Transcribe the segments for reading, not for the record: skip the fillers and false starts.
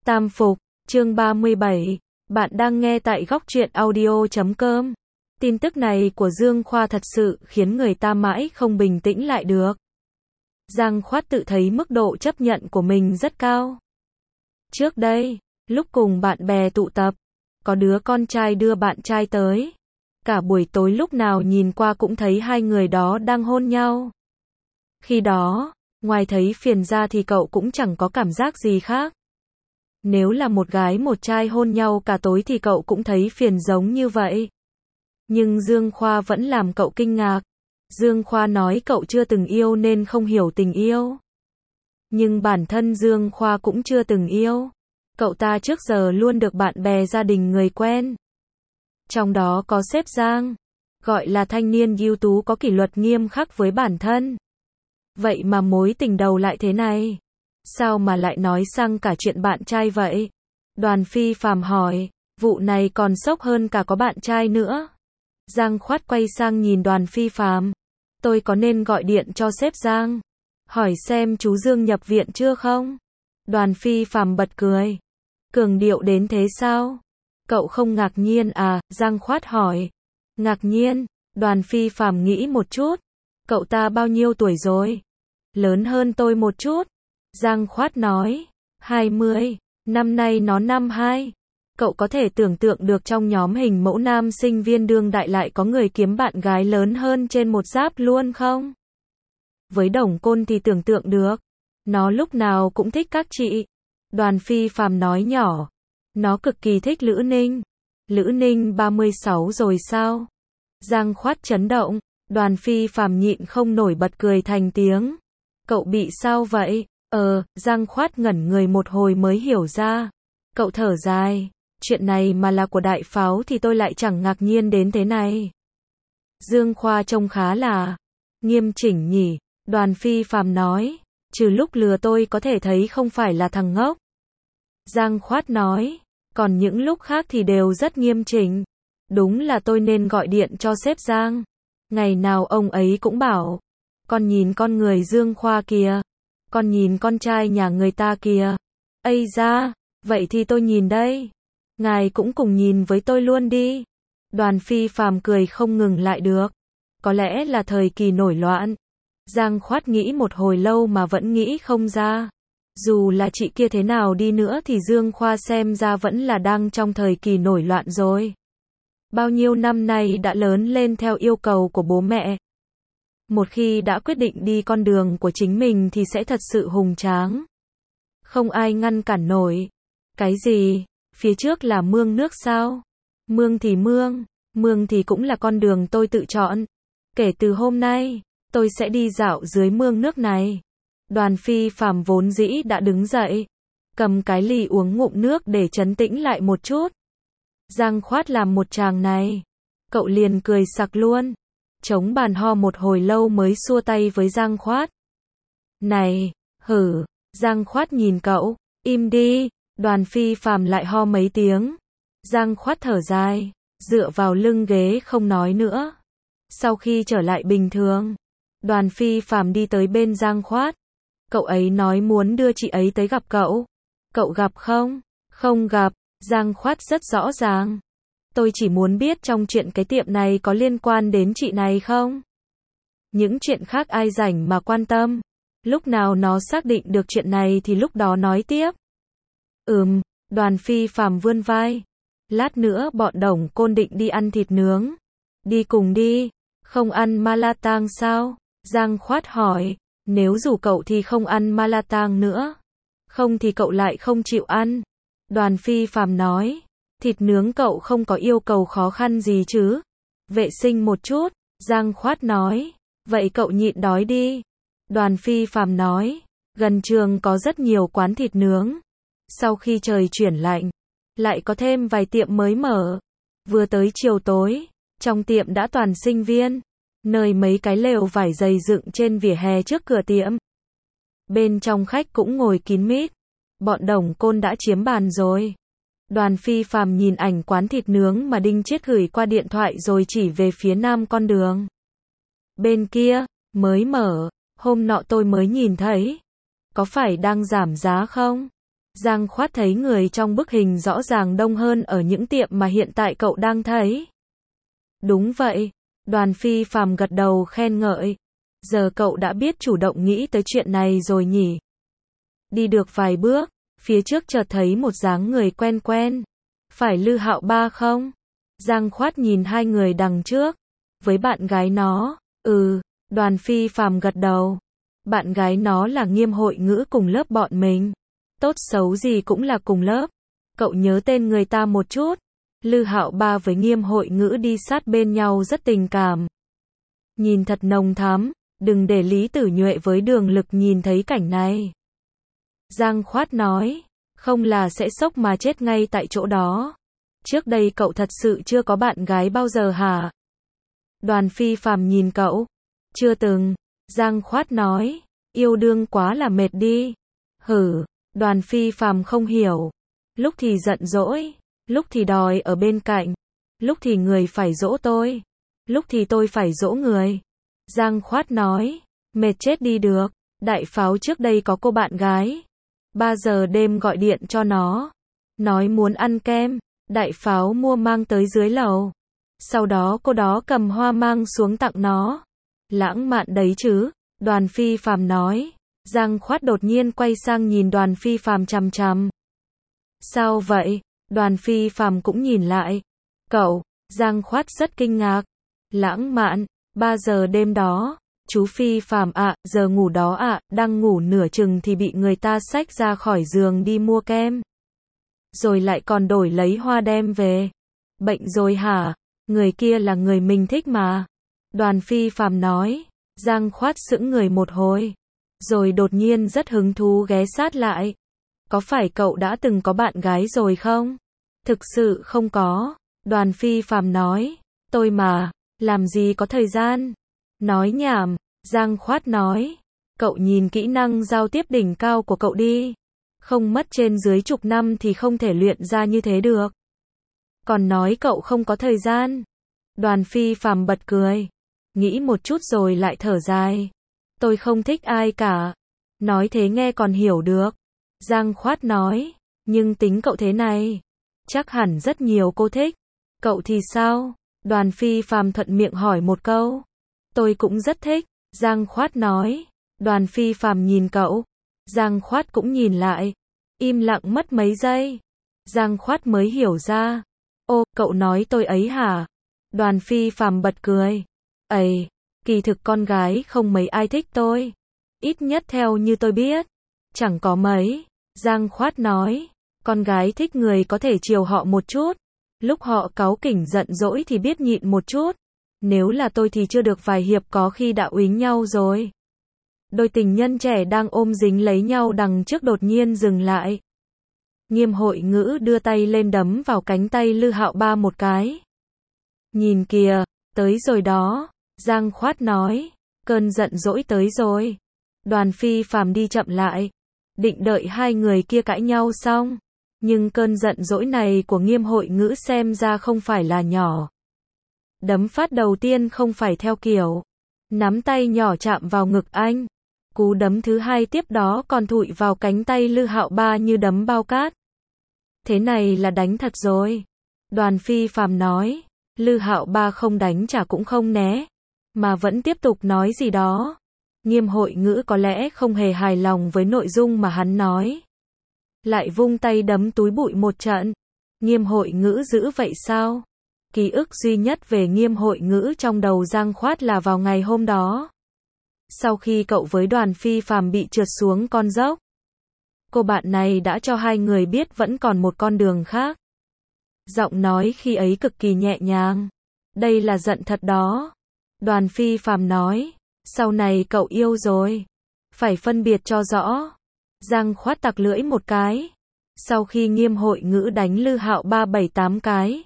Tam Phục, chương 37, bạn đang nghe tại góc truyện audio.com. Tin tức này của Dương Khoa thật sự khiến người ta mãi không bình tĩnh lại được. Giang Khoát tự thấy mức độ chấp nhận của mình rất cao. Trước đây, lúc cùng bạn bè tụ tập, có đứa con trai đưa bạn trai tới. Cả buổi tối lúc nào nhìn qua cũng thấy hai người đó đang hôn nhau. Khi đó, ngoài thấy phiền ra thì cậu cũng chẳng có cảm giác gì khác. Nếu là một gái một trai hôn nhau cả tối thì cậu cũng thấy phiền giống như vậy. Nhưng Dương Khoa vẫn làm cậu kinh ngạc. Dương Khoa nói cậu chưa từng yêu nên không hiểu tình yêu. Nhưng bản thân Dương Khoa cũng chưa từng yêu. Cậu ta trước giờ luôn được bạn bè gia đình người quen. Trong đó có sếp Giang, gọi là thanh niên ưu tú có kỷ luật nghiêm khắc với bản thân. Vậy mà mối tình đầu lại thế này. Sao mà lại nói sang cả chuyện bạn trai vậy? Đoàn Phi Phàm hỏi, vụ này còn sốc hơn cả có bạn trai nữa. Giang Khoát quay sang nhìn Đoàn Phi Phàm. Tôi có nên gọi điện cho sếp Giang? Hỏi xem chú Dương nhập viện chưa không? Đoàn Phi Phàm bật cười. Cường điệu đến thế sao? Cậu không ngạc nhiên à? Giang Khoát hỏi. Ngạc nhiên, Đoàn Phi Phàm nghĩ một chút. Cậu ta bao nhiêu tuổi rồi? Lớn hơn tôi một chút. Giang Khoát nói. 20, năm nay nó năm 2. Cậu có thể tưởng tượng được trong nhóm hình mẫu nam sinh viên đương đại lại có người kiếm bạn gái lớn hơn trên một giáp luôn không? Với Đồng Côn thì tưởng tượng được. Nó lúc nào cũng thích các chị. Đoàn Phi Phàm nói nhỏ. Nó cực kỳ thích Lữ Ninh. Lữ Ninh 36 rồi sao? Giang Khoát chấn động. Đoàn Phi Phàm nhịn không nổi bật cười thành tiếng. Cậu bị sao vậy? Giang Khoát ngẩn người một hồi mới hiểu ra. Cậu thở dài. Chuyện này mà là của Đại Pháo thì tôi lại chẳng ngạc nhiên đến thế này. Dương Khoa trông khá là nghiêm chỉnh nhỉ? Đoàn Phi Phàm nói. Trừ lúc lừa tôi có thể thấy không phải là thằng ngốc. Giang Khoát nói. Còn những lúc khác thì đều rất nghiêm chỉnh. Đúng là tôi nên gọi điện cho sếp Giang. Ngày nào ông ấy cũng bảo. Con nhìn con người Dương Khoa kìa. Con nhìn con trai nhà người ta kìa. Ây da, vậy thì tôi nhìn đây. Ngài cũng cùng nhìn với tôi luôn đi. Đoàn Phi Phàm cười không ngừng lại được. Có lẽ là thời kỳ nổi loạn. Giang Khoát nghĩ một hồi lâu mà vẫn nghĩ không ra. Dù là chị kia thế nào đi nữa thì Dương Khoa xem ra vẫn là đang trong thời kỳ nổi loạn rồi. Bao nhiêu năm nay đã lớn lên theo yêu cầu của bố mẹ. Một khi đã quyết định đi con đường của chính mình thì sẽ thật sự hùng tráng. Không ai ngăn cản nổi. Cái gì? Phía trước là mương nước sao? Mương thì cũng là con đường tôi tự chọn. Kể từ hôm nay, tôi sẽ đi dạo dưới mương nước này. Đoàn Phi Phàm vốn dĩ đã đứng dậy. Cầm cái ly uống ngụm nước để trấn tĩnh lại một chút. Giang Khoát làm một tràng này. Cậu liền cười sặc luôn. Chống bàn ho một hồi lâu mới xua tay với Giang Khoát. Này, hử, Giang Khoát nhìn cậu, im đi. Đoàn Phi Phàm lại ho mấy tiếng. Giang Khoát thở dài, dựa vào lưng ghế không nói nữa. Sau khi trở lại bình thường, Đoàn Phi Phàm đi tới bên Giang Khoát. Cậu ấy nói muốn đưa chị ấy tới gặp cậu. Cậu gặp không? Không gặp. Giang Khoát rất rõ ràng. Tôi chỉ muốn biết trong chuyện cái tiệm này có liên quan đến chị này không? Những chuyện khác ai rảnh mà quan tâm. Lúc nào nó xác định được chuyện này thì lúc đó nói tiếp. Đoàn Phi Phàm vươn vai. Lát nữa bọn Đồng Côn định đi ăn thịt nướng. Đi cùng đi. Không ăn ma la tang sao? Giang Khoát hỏi. Nếu rủ cậu thì không ăn ma la tang nữa. Không thì cậu lại không chịu ăn. Đoàn Phi Phàm nói. Thịt nướng cậu không có yêu cầu khó khăn gì chứ? Vệ sinh một chút. Giang Khoát nói. Vậy cậu nhịn đói đi. Đoàn Phi Phàm nói. Gần trường có rất nhiều quán thịt nướng. Sau khi trời chuyển lạnh, lại có thêm vài tiệm mới mở. Vừa tới chiều tối, trong tiệm đã toàn sinh viên. Nơi mấy cái lều vải dày dựng trên vỉa hè trước cửa tiệm. Bên trong khách cũng ngồi kín mít. Bọn Đồng Côn đã chiếm bàn rồi. Đoàn Phi Phàm nhìn ảnh quán thịt nướng mà Đinh Chiết gửi qua điện thoại rồi chỉ về phía nam con đường. Bên kia, mới mở, hôm nọ tôi mới nhìn thấy. Có phải đang giảm giá không? Giang Khoát thấy người trong bức hình rõ ràng đông hơn ở những tiệm mà hiện tại cậu đang thấy. Đúng vậy, Đoàn Phi Phàm gật đầu khen ngợi. Giờ cậu đã biết chủ động nghĩ tới chuyện này rồi nhỉ? Đi được vài bước, phía trước chợt thấy một dáng người quen quen. Phải Lư Hạo Ba không? Giang Khoát nhìn hai người đằng trước. Với bạn gái nó, Đoàn Phi Phàm gật đầu. Bạn gái nó là Nghiêm Hội Ngữ cùng lớp bọn mình. Tốt xấu gì cũng là cùng lớp. Cậu nhớ tên người ta một chút. Lư Hạo Ba với Nghiêm Hội Ngữ đi sát bên nhau rất tình cảm. Nhìn thật nồng thắm, đừng để Lý Tử Nhuệ với Đường Lực nhìn thấy cảnh này. Giang Khoát nói, không là sẽ sốc mà chết ngay tại chỗ đó. Trước đây cậu thật sự chưa có bạn gái bao giờ hả? Đoàn Phi Phàm nhìn cậu. Chưa từng. Giang Khoát nói, yêu đương quá là mệt đi. Đoàn Phi Phàm không hiểu. Lúc thì giận dỗi, lúc thì đòi ở bên cạnh, lúc thì người phải dỗ tôi, lúc thì tôi phải dỗ người. Giang Khoát nói, mệt chết đi được. Đại Pháo trước đây có cô bạn gái. 3 giờ đêm gọi điện cho nó, nói muốn ăn kem. Đại Pháo mua mang tới dưới lầu. Sau đó cô đó cầm hoa mang xuống tặng nó. Lãng mạn đấy chứ, Đoàn Phi Phàm nói. Giang Khoát đột nhiên quay sang nhìn Đoàn Phi Phàm chằm chằm. Sao vậy? Đoàn Phi Phàm cũng nhìn lại. Cậu, Giang Khoát rất kinh ngạc. Lãng mạn, 3 giờ đêm đó. Chú Phi Phàm ạ, giờ ngủ đó ạ, đang ngủ nửa chừng thì bị người ta xách ra khỏi giường đi mua kem. Rồi lại còn đổi lấy hoa đem về. Bệnh rồi hả? Người kia là người mình thích mà. Đoàn Phi Phàm nói. Giang Khoát sững người một hồi. Rồi đột nhiên rất hứng thú ghé sát lại. Có phải cậu đã từng có bạn gái rồi không? Thực sự không có. Đoàn Phi Phàm nói. Tôi mà, làm gì có thời gian. Nói nhảm. Giang Khoát nói. Cậu nhìn kỹ năng giao tiếp đỉnh cao của cậu đi. Không mất trên dưới chục năm thì không thể luyện ra như thế được. Còn nói cậu không có thời gian. Đoàn Phi Phàm bật cười. Nghĩ một chút rồi lại thở dài. Tôi không thích ai cả. Nói thế nghe còn hiểu được. Giang Khoát nói. Nhưng tính cậu thế này, chắc hẳn rất nhiều cô thích. Cậu thì sao? Đoàn Phi Phàm thuận miệng hỏi một câu. Tôi cũng rất thích. Giang Khoát nói. Đoàn Phi Phàm nhìn cậu. Giang Khoát cũng nhìn lại. Im lặng mất mấy giây. Giang Khoát mới hiểu ra. Ô, cậu nói tôi ấy hả? Đoàn Phi Phàm bật cười. Ây, kỳ thực con gái không mấy ai thích tôi. Ít nhất theo như tôi biết. Chẳng có mấy. Giang Khoát nói. Con gái thích người có thể chiều họ một chút. Lúc họ cáu kỉnh giận dỗi thì biết nhịn một chút. Nếu là tôi thì chưa được vài hiệp có khi đã uýnh nhau rồi. Đôi tình nhân trẻ đang ôm dính lấy nhau đằng trước đột nhiên dừng lại. Nghiêm Hội Ngữ đưa tay lên đấm vào cánh tay Lư Hạo Ba một cái. Nhìn kìa, tới rồi đó. Giang Khoát nói. Cơn giận dỗi tới rồi. Đoàn Phi Phàm đi chậm lại. Định đợi hai người kia cãi nhau xong. Nhưng cơn giận dỗi này của Nghiêm Hội Ngữ xem ra không phải là nhỏ. Đấm phát đầu tiên không phải theo kiểu nắm tay nhỏ chạm vào ngực anh. Cú đấm thứ hai tiếp đó còn thụi vào cánh tay Lư Hạo Ba như đấm bao cát. Thế này là đánh thật rồi. Đoàn Phi Phàm nói. Lư Hạo Ba không đánh trả cũng không né, mà vẫn tiếp tục nói gì đó. Nghiêm Hội Ngữ có lẽ không hề hài lòng với nội dung mà hắn nói. Lại vung tay đấm túi bụi một trận. Nghiêm Hội Ngữ dữ vậy sao? Ký ức duy nhất về Nghiêm Hội Ngữ trong đầu Giang Khoát là vào ngày hôm đó. Sau khi cậu với Đoàn Phi Phàm bị trượt xuống con dốc, cô bạn này đã cho hai người biết vẫn còn một con đường khác. Giọng nói khi ấy cực kỳ nhẹ nhàng. Đây là giận thật đó. Đoàn Phi Phàm nói. Sau này cậu yêu rồi, phải phân biệt cho rõ. Giang Khoát tặc lưỡi một cái. Sau khi Nghiêm Hội Ngữ đánh Lư Hạo Ba 7-8 cái,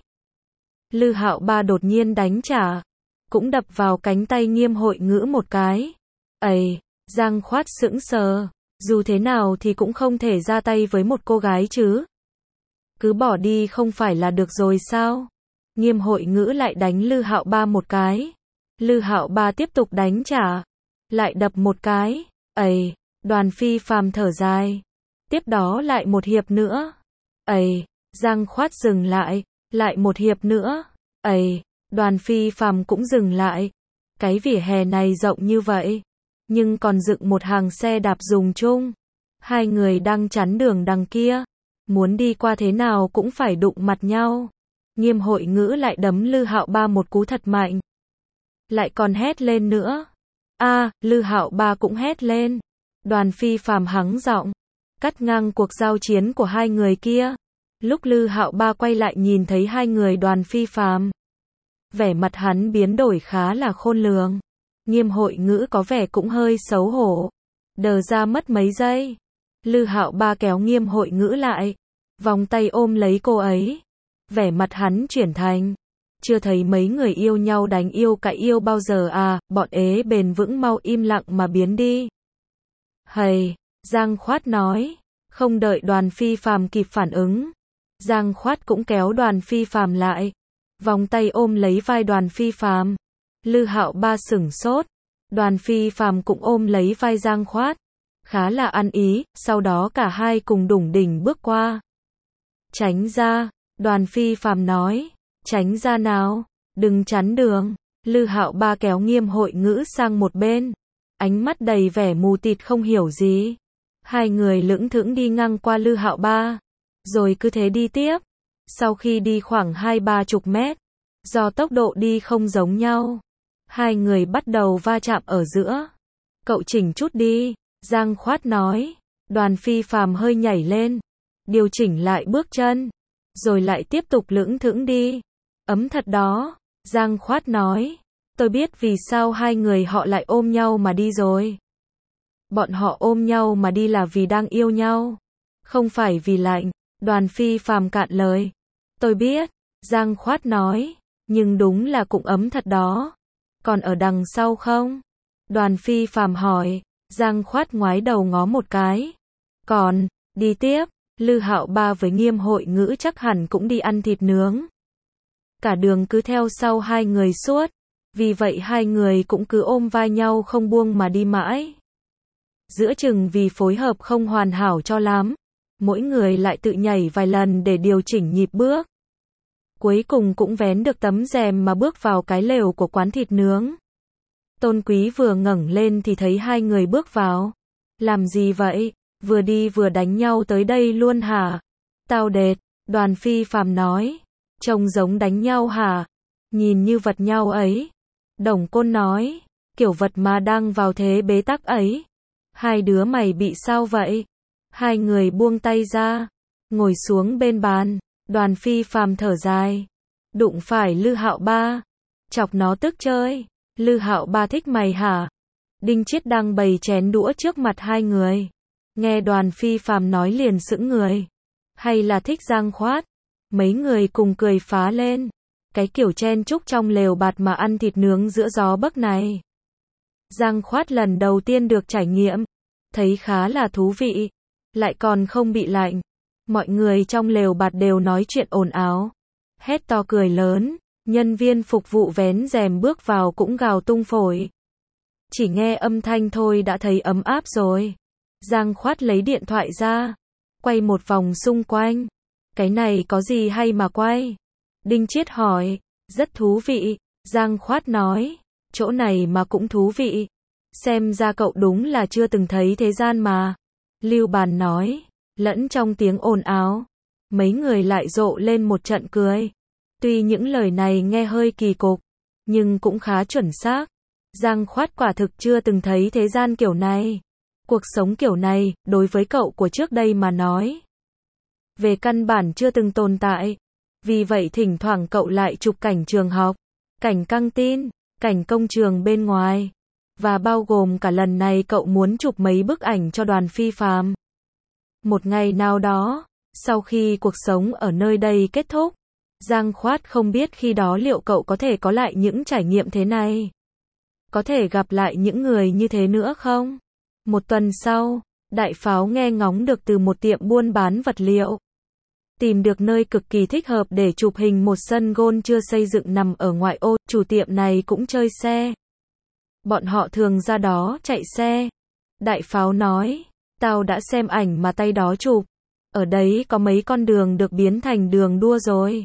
Lư Hạo Ba đột nhiên đánh trả, cũng đập vào cánh tay Nghiêm Hội Ngữ một cái. Ây, Giang Khoát sững sờ. Dù thế nào thì cũng không thể ra tay với một cô gái chứ. Cứ bỏ đi không phải là được rồi sao? Nghiêm Hội Ngữ lại đánh Lư Hạo Ba một cái. Lư Hạo Ba tiếp tục đánh trả, lại đập một cái. Ây, Đoàn Phi Phàm thở dài. Tiếp đó lại một hiệp nữa. Ây, Giang Khoát dừng lại một hiệp nữa. Ây, Đoàn Phi Phàm cũng dừng lại. Cái vỉa hè này rộng như vậy, nhưng còn dựng một hàng xe đạp dùng chung. Hai người đang chắn đường đằng kia, muốn đi qua thế nào cũng phải đụng mặt nhau. Nghiêm Hội Ngữ lại đấm Lư Hạo Ba một cú thật mạnh. Lại còn hét lên nữa. Lư Hạo Ba cũng hét lên. Đoàn Phi Phàm hắng giọng, cắt ngang cuộc giao chiến của hai người kia. Lúc Lư Hạo Ba quay lại nhìn thấy hai người Đoàn Phi Phàm, vẻ mặt hắn biến đổi khá là khôn lường. Nghiêm Hội Ngữ có vẻ cũng hơi xấu hổ, đờ ra mất mấy giây. Lư Hạo Ba kéo Nghiêm Hội Ngữ lại, vòng tay ôm lấy cô ấy. Vẻ mặt hắn chuyển thành, chưa thấy mấy người yêu nhau đánh yêu cãi yêu bao giờ à, bọn ế bền vững mau im lặng mà biến đi. Hầy, Giang Khoát nói, không đợi Đoàn Phi Phàm kịp phản ứng. Giang Khoát cũng kéo Đoàn Phi Phàm lại, vòng tay ôm lấy vai Đoàn Phi Phàm. Lư Hạo Ba sửng sốt, Đoàn Phi Phàm cũng ôm lấy vai Giang Khoát, khá là ăn ý, sau đó cả hai cùng đủng đỉnh bước qua. Tránh ra, Đoàn Phi Phàm nói, tránh ra nào, đừng chắn đường. Lư Hạo Ba kéo Nghiêm Hội Ngữ sang một bên, ánh mắt đầy vẻ mù tịt không hiểu gì. Hai người lững thững đi ngang qua Lư Hạo Ba, rồi cứ thế đi tiếp. Sau khi đi khoảng 20-30 mét, do tốc độ đi không giống nhau, hai người bắt đầu va chạm ở giữa. Cậu chỉnh chút đi, Giang Khoát nói. Đoàn Phi Phàm hơi nhảy lên, điều chỉnh lại bước chân, rồi lại tiếp tục lững thững đi. Ấm thật đó, Giang Khoát nói. Tôi biết vì sao hai người họ lại ôm nhau mà đi rồi. Bọn họ ôm nhau mà đi là vì đang yêu nhau, không phải vì lạnh. Đoàn Phi Phàm cạn lời. Tôi biết, Giang Khoát nói, nhưng đúng là cũng ấm thật đó. Còn ở đằng sau không? Đoàn Phi Phàm hỏi. Giang Khoát ngoái đầu ngó một cái. Còn, đi tiếp. Lư Hạo Ba với Nghiêm Hội Ngữ chắc hẳn cũng đi ăn thịt nướng. Cả đường cứ theo sau hai người suốt, vì vậy hai người cũng cứ ôm vai nhau không buông mà đi mãi. Giữa chừng vì phối hợp không hoàn hảo cho lắm, mỗi người lại tự nhảy vài lần để điều chỉnh nhịp bước. Cuối cùng cũng vén được tấm rèm mà bước vào cái lều của quán thịt nướng. Tôn Quý vừa ngẩng lên thì thấy hai người bước vào. Làm gì vậy? Vừa đi vừa đánh nhau tới đây luôn hả? Tao đệt, Đoàn Phi Phàm nói. Trông giống đánh nhau hả? Nhìn như vật nhau ấy. Đồng Côn nói. Kiểu vật mà đang vào thế bế tắc ấy. Hai đứa mày bị sao vậy? Hai người buông tay ra, ngồi xuống bên bàn. Đoàn Phi Phàm thở dài. Đụng phải Lư Hạo Ba, chọc nó tức chơi. Lư Hạo Ba thích mày hả? Đinh Chiết đang bày chén đũa trước mặt hai người, nghe Đoàn Phi Phàm nói liền sững người. Hay là thích Giang Khoát? Mấy người cùng cười phá lên. Cái kiểu chen chúc trong lều bạt mà ăn thịt nướng giữa gió bấc này, Giang Khoát lần đầu tiên được trải nghiệm, thấy khá là thú vị, lại còn không bị lạnh. Mọi người trong lều bạt đều nói chuyện ồn ào, hét to cười lớn, nhân viên phục vụ vén rèm bước vào cũng gào tung phổi. Chỉ nghe âm thanh thôi đã thấy ấm áp rồi. Giang Khoát lấy điện thoại ra, quay một vòng xung quanh. Cái này có gì hay mà quay? Đinh Chiết hỏi. Rất thú vị, Giang Khoát nói. Chỗ này mà cũng thú vị. Xem ra cậu đúng là chưa từng thấy thế gian mà. Lưu Bàn nói. Lẫn trong tiếng ồn ào, mấy người lại rộ lên một trận cười. Tuy những lời này nghe hơi kỳ cục, nhưng cũng khá chuẩn xác. Giang Khoát quả thực chưa từng thấy thế gian kiểu này. Cuộc sống kiểu này, đối với cậu của trước đây mà nói, về căn bản chưa từng tồn tại. Vì vậy thỉnh thoảng cậu lại chụp cảnh trường học, cảnh căng tin, cảnh công trường bên ngoài. Và bao gồm cả lần này cậu muốn chụp mấy bức ảnh cho Đoàn Phi Phàm. Một ngày nào đó, sau khi cuộc sống ở nơi đây kết thúc, Giang Khoát không biết khi đó liệu cậu có thể có lại những trải nghiệm thế này. Có thể gặp lại những người như thế nữa không? Một tuần sau, Đại Pháo nghe ngóng được từ một tiệm buôn bán vật liệu, tìm được nơi cực kỳ thích hợp để chụp hình một sân golf chưa xây dựng nằm ở ngoại ô. Chủ tiệm này cũng chơi xe. Bọn họ thường ra đó chạy xe. Đại Pháo nói, Tao đã xem ảnh mà tay đó chụp. Ở đấy có mấy con đường được biến thành đường đua rồi.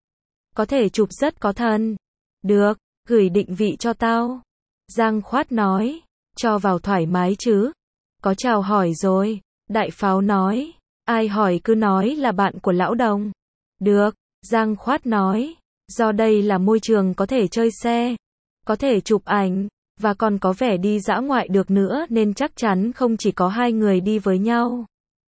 Có thể chụp rất có thần. Được, gửi định vị cho tao. Giang Khoát nói. Cho vào thoải mái chứ. Có chào hỏi rồi. Đại Pháo nói. Ai hỏi cứ nói là bạn của lão đồng. Được, Giang Khoát nói. Do đây là môi trường có thể chơi xe, có thể chụp ảnh, và còn có vẻ đi dã ngoại được nữa nên chắc chắn không chỉ có hai người đi với nhau.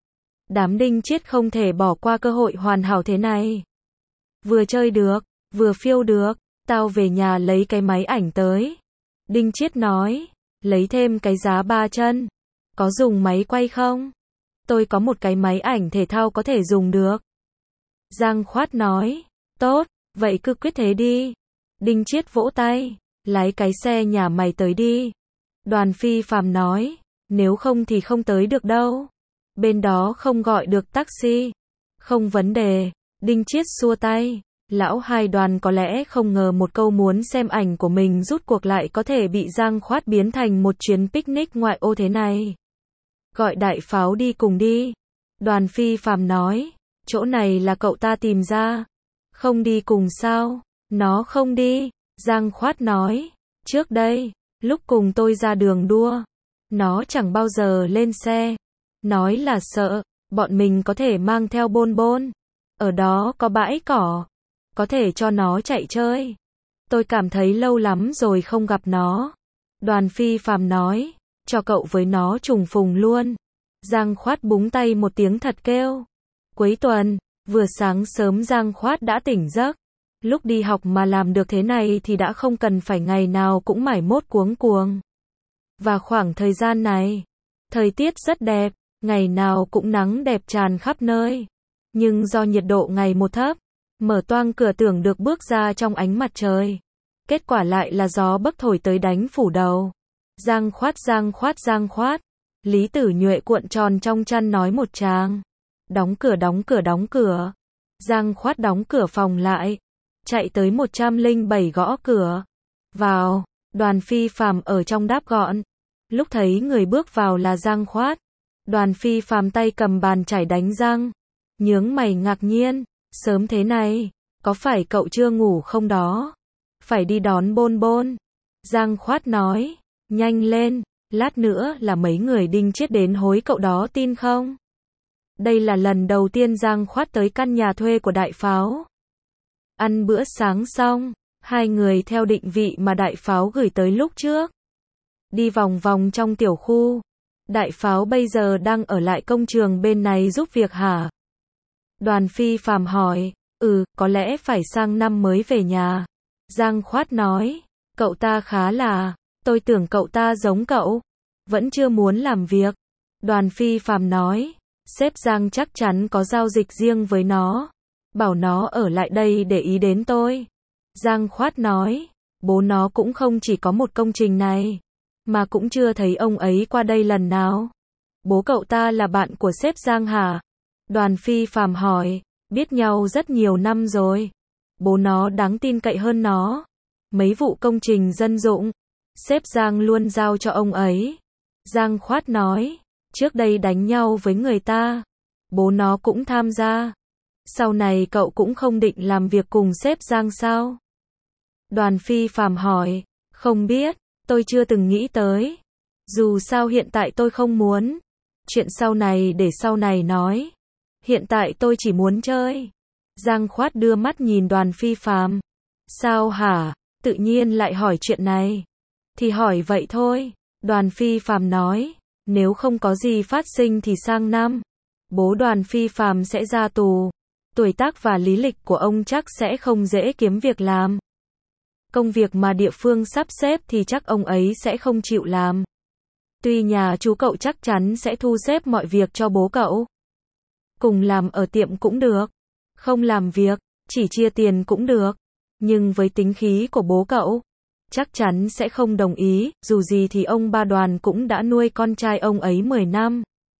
Đám Đinh Chiết không thể bỏ qua cơ hội hoàn hảo thế này. Vừa chơi được, vừa phiêu được, tao về nhà lấy cái máy ảnh tới. Đinh Chiết nói, lấy thêm cái giá 3 chân. Có dùng máy quay không? Tôi có một cái máy ảnh thể thao có thể dùng được. Giang Khoát nói, tốt, vậy cứ quyết thế đi. Đinh Chiết vỗ tay, lái cái xe nhà mày tới đi. Đoàn Phi Phạm nói, nếu không thì không tới được đâu. Bên đó không gọi được taxi. Không vấn đề. Đinh Chiết xua tay. Lão hai Đoàn có lẽ không ngờ một câu muốn xem ảnh của mình rút cuộc lại có thể bị Giang Khoát biến thành một chuyến picnic ngoại ô thế này. Gọi Đại Pháo đi cùng đi. Đoàn Phi Phạm nói, chỗ này là cậu ta tìm ra. Không đi cùng sao? Nó không đi. Giang Khoát nói, trước đây, lúc cùng tôi ra đường đua, nó chẳng bao giờ lên xe. Nói là sợ, bọn mình có thể mang theo bôn bôn. Ở đó có bãi cỏ, có thể cho nó chạy chơi. Tôi cảm thấy lâu lắm rồi không gặp nó. Đoàn Phi Phạm nói, cho cậu với nó trùng phùng luôn. Giang Khoát búng tay một tiếng thật kêu. Cuối tuần, vừa sáng sớm Giang Khoát đã tỉnh giấc. Lúc đi học mà làm được thế này thì đã không cần phải ngày nào cũng mải mốt cuống cuồng. Và khoảng thời gian này, thời tiết rất đẹp, ngày nào cũng nắng đẹp tràn khắp nơi. Nhưng do nhiệt độ ngày một thấp, mở toang cửa tưởng được bước ra trong ánh mặt trời. Kết quả lại là gió bấc thổi tới đánh phủ đầu. Giang Khoát, Giang Khoát, Giang Khoát. Lý Tử Nhuệ cuộn tròn trong chăn nói một tràng. Đóng cửa, đóng cửa, đóng cửa. Giang Khoát đóng cửa phòng lại. Chạy tới 107 gõ cửa. Vào. Đoàn Phi Phạm ở trong đáp gọn. Lúc thấy người bước vào là Giang Khoát. Đoàn Phi Phạm tay cầm bàn chải đánh răng. Nhướng mày ngạc nhiên. Sớm thế này, có phải cậu chưa ngủ không đó? Phải đi đón bôn bôn. Giang Khoát nói, nhanh lên, lát nữa là mấy người Đinh Chiết đến hối cậu đó tin không? Đây là lần đầu tiên Giang Khoát tới căn nhà thuê của Đại Pháo. Ăn bữa sáng xong, hai người theo định vị mà Đại Pháo gửi tới lúc trước. Đi vòng vòng trong tiểu khu. Đại Pháo bây giờ đang ở lại công trường bên này giúp việc hả? Đoàn Phi Phạm hỏi, có lẽ phải sang năm mới về nhà. Giang Khoát nói, cậu ta khá là, tôi tưởng cậu ta giống cậu, vẫn chưa muốn làm việc. Đoàn Phi Phạm nói, sếp Giang chắc chắn có giao dịch riêng với nó, bảo nó ở lại đây để ý đến tôi. Giang Khoát nói, bố nó cũng không chỉ có một công trình này, mà cũng chưa thấy ông ấy qua đây lần nào. Bố cậu ta là bạn của sếp Giang hả? Đoàn Phi Phạm hỏi, biết nhau rất nhiều năm rồi. Bố nó đáng tin cậy hơn nó. Mấy vụ công trình dân dụng, sếp Giang luôn giao cho ông ấy. Giang Khoát nói, trước đây đánh nhau với người ta, bố nó cũng tham gia. Sau này cậu cũng không định làm việc cùng sếp Giang sao? Đoàn Phi Phạm hỏi, không biết, tôi chưa từng nghĩ tới. Dù sao hiện tại tôi không muốn. Chuyện sau này để sau này nói. Hiện tại tôi chỉ muốn chơi. Giang Khoát đưa mắt nhìn Đoàn Phi Phạm. Sao hả? Tự nhiên lại hỏi chuyện này. Thì hỏi vậy thôi. Đoàn Phi Phạm nói. Nếu không có gì phát sinh thì sang năm, bố Đoàn Phi Phạm sẽ ra tù. Tuổi tác và lý lịch của ông chắc sẽ không dễ kiếm việc làm. Công việc mà địa phương sắp xếp thì chắc ông ấy sẽ không chịu làm. Tuy nhà chú cậu chắc chắn sẽ thu xếp mọi việc cho bố cậu. Cùng làm ở tiệm cũng được. Không làm việc, chỉ chia tiền cũng được. Nhưng với tính khí của bố cậu, chắc chắn sẽ không đồng ý, dù gì thì ông ba Đoàn cũng đã nuôi con trai ông ấy 10 năm.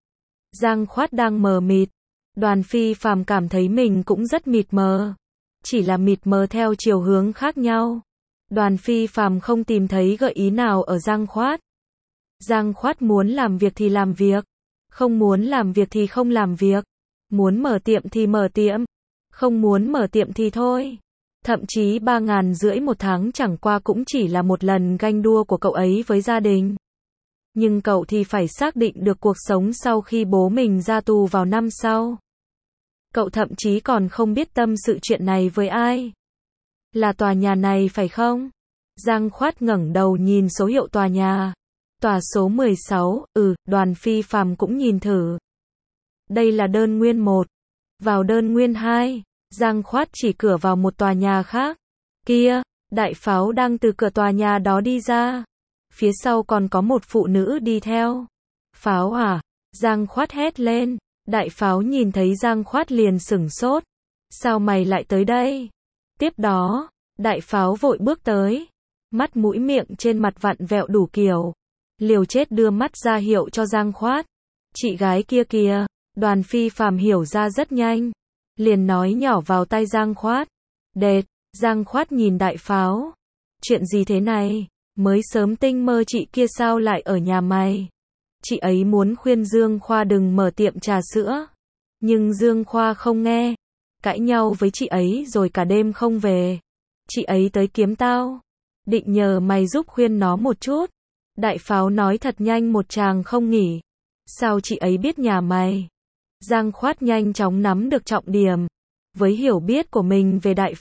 Giang Khoát đang mờ mịt. Đoàn Phi Phạm cảm thấy mình cũng rất mịt mờ. Chỉ là mịt mờ theo chiều hướng khác nhau. Đoàn Phi Phạm không tìm thấy gợi ý nào ở Giang Khoát. Giang Khoát muốn làm việc thì làm việc. Không muốn làm việc thì không làm việc. Muốn mở tiệm thì mở tiệm. Không muốn mở tiệm thì thôi. Thậm chí 3.500 một tháng chẳng qua cũng chỉ là một lần ganh đua của cậu ấy với gia đình. Nhưng cậu thì phải xác định được cuộc sống sau khi bố mình ra tù vào năm sau. Cậu thậm chí còn không biết tâm sự chuyện này với ai. Là tòa nhà này phải không? Giang Khoát ngẩng đầu nhìn số hiệu tòa nhà. Tòa số 16, Đoàn Phi Phàm cũng nhìn thử. Đây là đơn nguyên 1. Vào đơn nguyên 2, Giang Khoát chỉ cửa vào một tòa nhà khác. Kia, Đại Pháo đang từ cửa tòa nhà đó đi ra. Phía sau còn có một phụ nữ đi theo. Pháo à? Giang Khoát hét lên. Đại Pháo nhìn thấy Giang Khoát liền sửng sốt. Sao mày lại tới đây? Tiếp đó, Đại Pháo vội bước tới. Mắt mũi miệng trên mặt vặn vẹo đủ kiểu. Liều chết đưa mắt ra hiệu cho Giang Khoát. Chị gái kia kìa. Đoàn Phi Phàm hiểu ra rất nhanh. Liền nói nhỏ vào tai Giang Khoát. Đệt, Giang Khoát nhìn Đại Pháo. Chuyện gì thế này? Mới sớm tinh mơ chị kia sao lại ở nhà mày? Chị ấy muốn khuyên Dương Khoa đừng mở tiệm trà sữa. Nhưng Dương Khoa không nghe. Cãi nhau với chị ấy rồi cả đêm không về. Chị ấy tới kiếm tao. Định nhờ mày giúp khuyên nó một chút. Đại Pháo nói thật nhanh một tràng không nghỉ. Sao chị ấy biết nhà mày? Giang Khoát nhanh chóng nắm được trọng điểm. Với hiểu biết của mình về Đại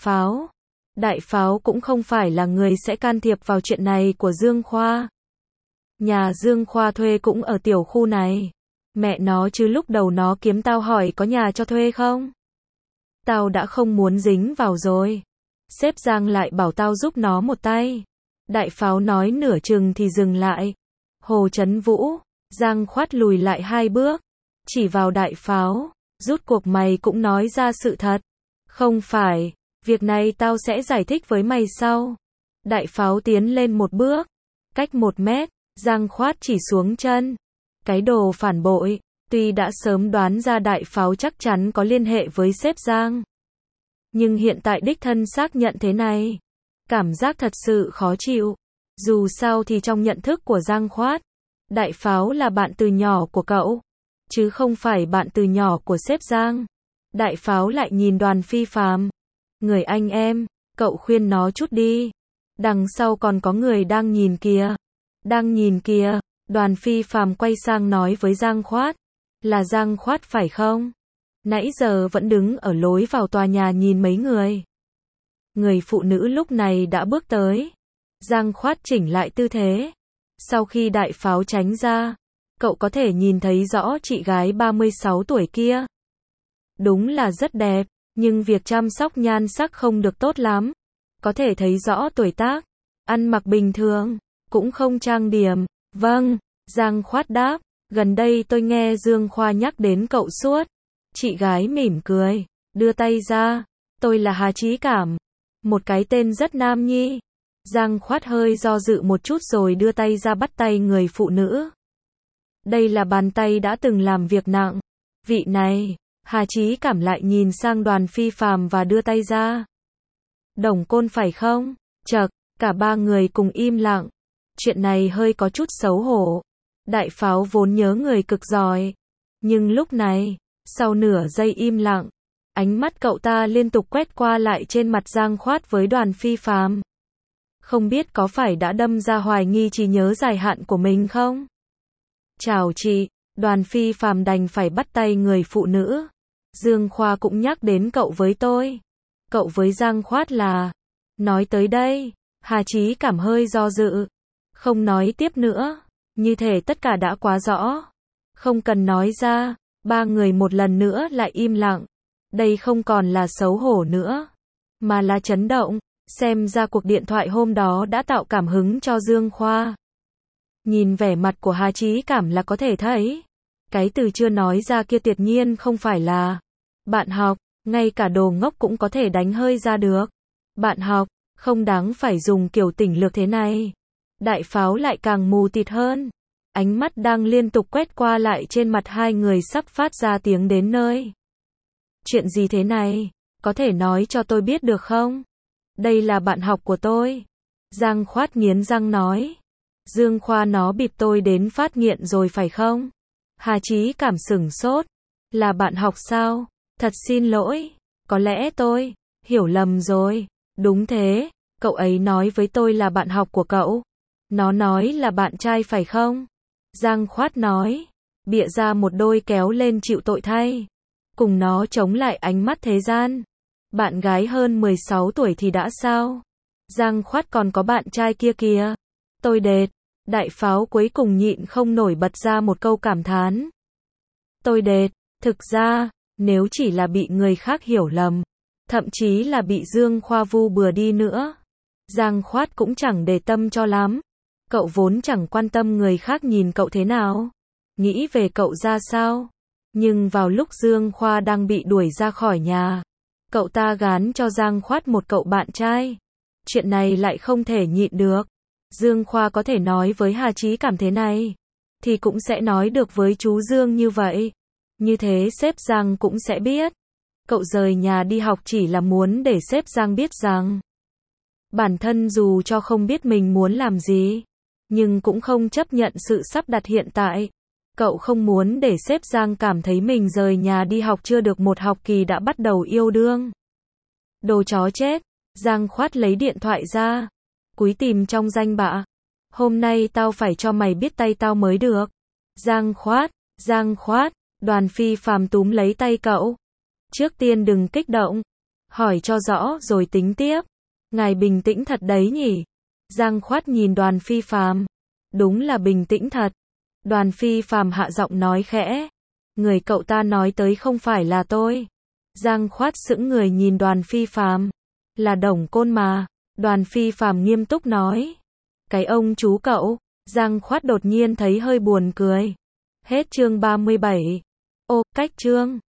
Pháo cũng không phải là người sẽ can thiệp vào chuyện này của Dương Khoa. Nhà Dương Khoa thuê cũng ở tiểu khu này. Mẹ nó chứ lúc đầu nó kiếm tao hỏi có nhà cho thuê không? Tao đã không muốn dính vào rồi. Sếp Giang lại bảo tao giúp nó một tay. Đại Pháo nói nửa chừng thì dừng lại. Hồ Chấn Vũ, Giang Khoát lùi lại 2 bước. Chỉ vào Đại Pháo, rút cuộc mày cũng nói ra sự thật. Không phải, việc này tao sẽ giải thích với mày sau. Đại Pháo tiến lên 1 bước. Cách 1 mét, Giang Khoát chỉ xuống chân. Cái đồ phản bội, tuy đã sớm đoán ra Đại Pháo chắc chắn có liên hệ với sếp Giang. Nhưng hiện tại đích thân xác nhận thế này. Cảm giác thật sự khó chịu. Dù sao thì trong nhận thức của Giang Khoát, Đại Pháo là bạn từ nhỏ của cậu. Chứ không phải bạn từ nhỏ của sếp Giang. Đại Pháo lại nhìn Đoàn Phi Phàm. Người anh em, cậu khuyên nó chút đi. Đằng sau còn có người đang nhìn kìa. Đang nhìn kìa. Đoàn Phi Phàm quay sang nói với Giang Khoát. Là Giang Khoát phải không? Nãy giờ vẫn đứng ở lối vào tòa nhà nhìn mấy người. Người phụ nữ lúc này đã bước tới. Giang Khoát chỉnh lại tư thế. Sau khi Đại Pháo tránh ra, cậu có thể nhìn thấy rõ chị gái 36 tuổi kia. Đúng là rất đẹp, nhưng việc chăm sóc nhan sắc không được tốt lắm. Có thể thấy rõ tuổi tác, ăn mặc bình thường, cũng không trang điểm. Vâng, Giang Khoát đáp, gần đây tôi nghe Dương Khoa nhắc đến cậu suốt. Chị gái mỉm cười, đưa tay ra, tôi là Hà Chí Cảm. Một cái tên rất nam nhi. Giang Khoát hơi do dự một chút rồi đưa tay ra bắt tay người phụ nữ. Đây là bàn tay đã từng làm việc nặng. Vị này, Hà Chí Cảm lại nhìn sang Đoàn Phi Phàm và đưa tay ra. Đồng Côn phải không? Chậc, cả 3 người cùng im lặng. Chuyện này hơi có chút xấu hổ. Đại Pháo vốn nhớ người cực giỏi. Nhưng lúc này, sau nửa giây im lặng, ánh mắt cậu ta liên tục quét qua lại trên mặt Giang Khoát với Đoàn Phi Phàm. Không biết có phải đã đâm ra hoài nghi trí nhớ dài hạn của mình không? Chào chị, Đoàn Phi Phàm đành phải bắt tay người phụ nữ. Dương Khoa cũng nhắc đến cậu với tôi. Cậu với Giang Khoát là... Nói tới đây, Hà Chí Cảm hơi do dự. Không nói tiếp nữa. Như thể tất cả đã quá rõ. Không cần nói ra, 3 người một lần nữa lại im lặng. Đây không còn là xấu hổ nữa, mà là chấn động. Xem ra cuộc điện thoại hôm đó đã tạo cảm hứng cho Dương Khoa. Nhìn vẻ mặt của Hà Chí Cảm là có thể thấy. Cái từ chưa nói ra kia tuyệt nhiên không phải là bạn học, ngay cả đồ ngốc cũng có thể đánh hơi ra được. Bạn học, không đáng phải dùng kiểu tỉnh lược thế này. Đại Pháo lại càng mù tịt hơn. Ánh mắt đang liên tục quét qua lại trên mặt 2 người sắp phát ra tiếng đến nơi. Chuyện gì thế này? Có thể nói cho tôi biết được không? Đây là bạn học của tôi. Giang Khoát nghiến răng nói. Dương Khoa nó bịp tôi đến phát nghiện rồi phải không? Hà Chí Cảm sửng sốt. Là bạn học sao? Thật xin lỗi. Có lẽ tôi hiểu lầm rồi. Đúng thế, cậu ấy nói với tôi là bạn học của cậu. Nó nói là bạn trai phải không? Giang Khoát nói. Bịa ra một đôi kéo lên chịu tội thay. Cùng nó chống lại ánh mắt thế gian. Bạn gái hơn 16 tuổi thì đã sao? Giang Khoát còn có bạn trai kia kìa. Tôi đệt. Đại pháo cuối cùng nhịn không nổi bật ra một câu cảm thán. Tôi đệt. Thực ra, nếu chỉ là bị người khác hiểu lầm, thậm chí là bị Dương Khoa vu bừa đi nữa, Giang Khoát cũng chẳng để tâm cho lắm. Cậu vốn chẳng quan tâm người khác nhìn cậu thế nào, nghĩ về cậu ra sao. Nhưng vào lúc Dương Khoa đang bị đuổi ra khỏi nhà, cậu ta gán cho Giang Khoát một cậu bạn trai. Chuyện này lại không thể nhịn được. Dương Khoa có thể nói với Hà Chí Cảm thế này, thì cũng sẽ nói được với chú Dương như vậy. Như thế sếp Giang cũng sẽ biết. Cậu rời nhà đi học chỉ là muốn để sếp Giang biết rằng bản thân dù cho không biết mình muốn làm gì, nhưng cũng không chấp nhận sự sắp đặt hiện tại. Cậu không muốn để sếp Giang cảm thấy mình rời nhà đi học chưa được một học kỳ đã bắt đầu yêu đương. Đồ chó chết. Giang Khoát lấy điện thoại ra, cúi tìm trong danh bạ. Hôm nay tao phải cho mày biết tay tao mới được. Giang Khoát, Đoàn Phi Phàm túm lấy tay cậu. Trước tiên đừng kích động, hỏi cho rõ rồi tính tiếp. Ngài bình tĩnh thật đấy nhỉ? Giang Khoát nhìn Đoàn Phi Phàm. Đúng là bình tĩnh thật. Đoàn Phi Phàm hạ giọng nói khẽ. Người cậu ta nói tới không phải là tôi. Giang Khoát sững người nhìn Đoàn Phi Phàm. Là Đồng Côn mà. Đoàn Phi Phàm nghiêm túc nói. Cái ông chú cậu. Giang Khoát đột nhiên thấy hơi buồn cười. Hết chương 37. Ô, cách chương.